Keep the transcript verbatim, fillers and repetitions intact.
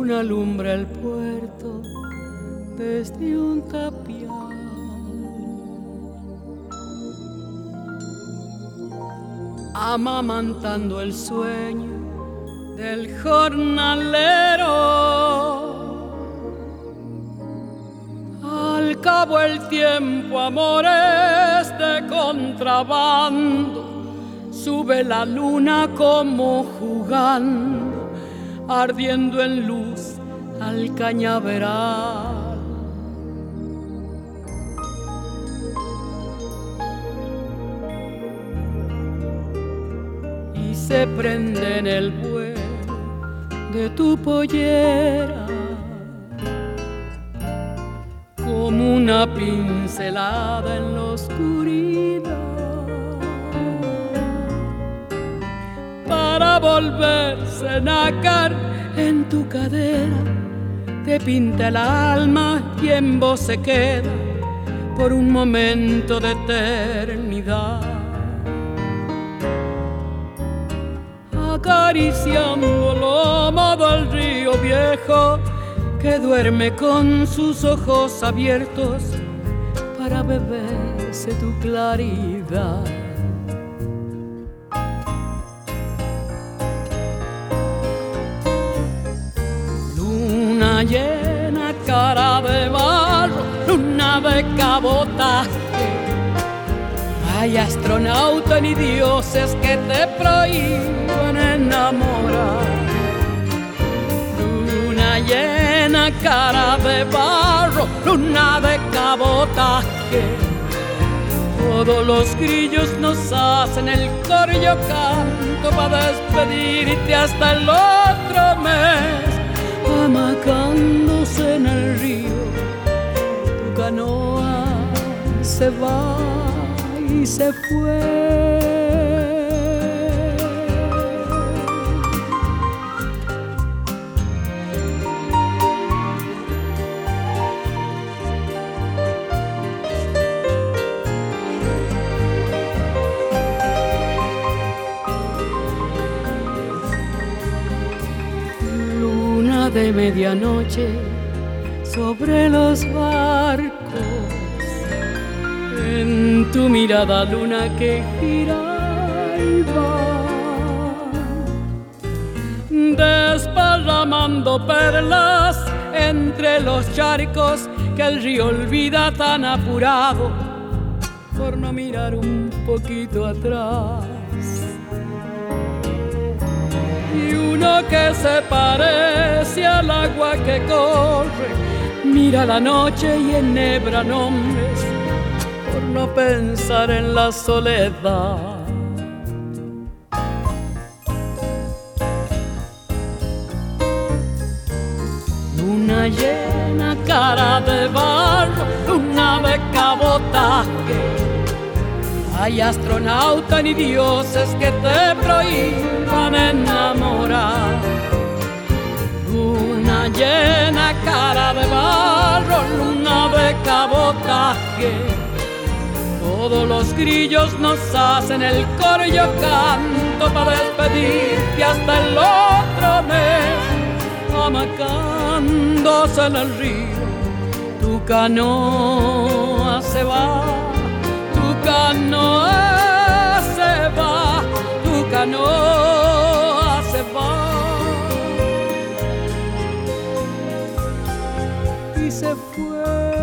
luna alumbra el puerto desde un tapial. Amamantando el sueño del jornalero, al cabo el tiempo, amores de contrabando, sube la luna como jugando, ardiendo en luz al cañaveral. Y se prende en el vuelo de tu pollera como una pincelada en la oscuridad, para volverse a nácar en tu cadera. Te pinta el alma y en vos se queda por un momento de eternidad, acariciando el lomo del río viejo que duerme con sus ojos abiertos para beberse tu claridad. Luna llena, cara de barro, luna de cabotaje. Hay astronauta ni dioses que te prohíban enamorar. Luna llena, cara de barro, luna de cabotaje. Todos los grillos nos hacen el coro y yo canto para despedirte hasta el otro mes. Amacándose en el río, tu canoa se va y se fue. Luna de medianoche sobre los barcos, en tu mirada luna que gira y va, desparramando perlas entre los charcos que el río olvida tan apurado por no mirar un poquito atrás. Y uno que se parece al agua que corre, mira la noche y enhebra nombres por no pensar en la soledad. Luna llena, cara de barro, luna de cabotaje. Hay astronauta ni dioses que te prohíban enamorar. Luna llena, cara de barro, luna de cabotaje. Todos los grillos nos hacen el coro y yo canto para despedirte hasta el otro mes. Amacándose en el río, tu canoa se va, tu canoa se va, tu canoa se va y se fue.